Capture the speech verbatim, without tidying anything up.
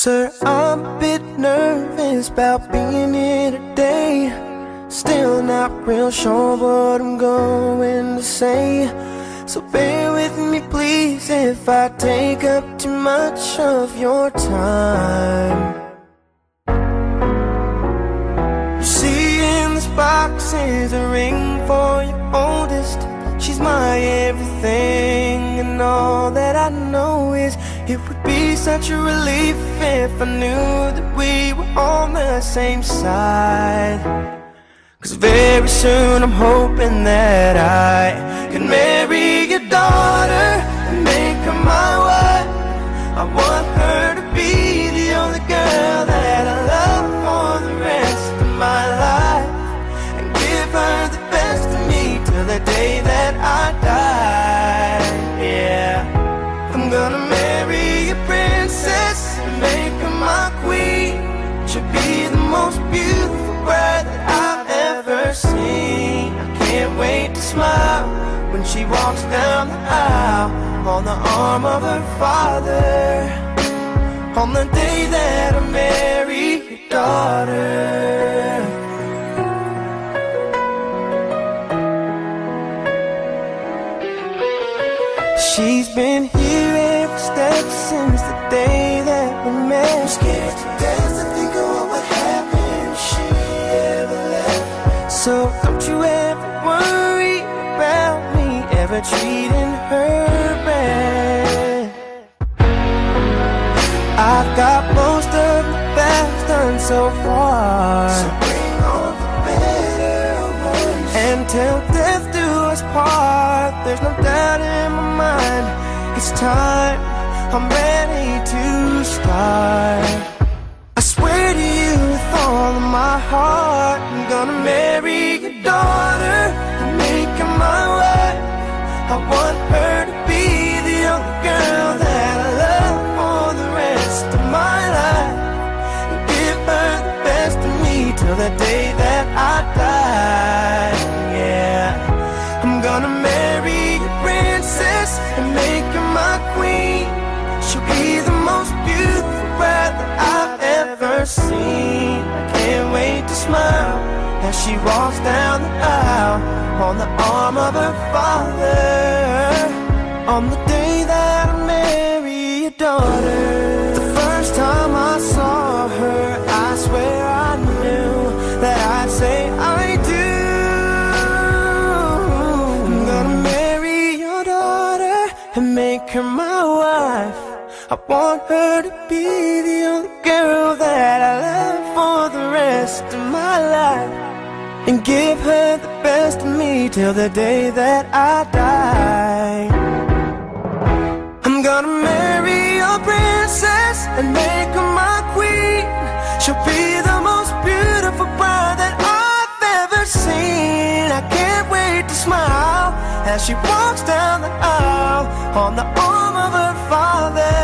Sir, I'm a bit nervous about being here today. Still not real sure what I'm going to say. So bear with me please if I take up too much of your time. You see in this box is a ring for your oldest. She's my everything, and all that I know is it would be such a relief if I knew that we were on the same side. Cause very soon I'm hoping that I can marry your daughter and make her my wife. I want her to be the only girl that I love for the rest of my life, and give her the best of me till the day that I die. Yeah, I'm gonna marry a princess and make her my queen. She'll be the most beautiful bride that I've ever seen. I can't wait to smile when she walks down the aisle on the arm of her father, on the day that I marry your daughter. She's been here every step since the day that we met. I'm scared to death to think of what would happen if she ever left. So don't you ever worry about me ever treating her bad. I've got most of the best done so far, so bring on the better ones. And till death do us part, there's no doubt in my mind, it's time, I'm ready to start. I swear to you with all of my heart, I'm gonna marry your daughter and make her my wife. I want her to be the only girl that I love for the rest of my life, and give her the best of me till the day that I die. Yeah, I'm gonna marry a princess and make her my queen. She'll be the most beautiful bride that I've ever seen. I can't wait to smile as she walks down the aisle on the arm of her father, on the day that I marry your daughter. The first time I saw her, I swear I knew that I'd say I do. I'm gonna marry your daughter and make her my wife. I want her to be the only girl that I love for the rest of my life, and give her the best of me till the day that I die. I'm gonna marry your princess and make her my queen. She'll be the most beautiful bride that I've ever seen. I can't wait to smile as she walks down the aisle on the arm of her father,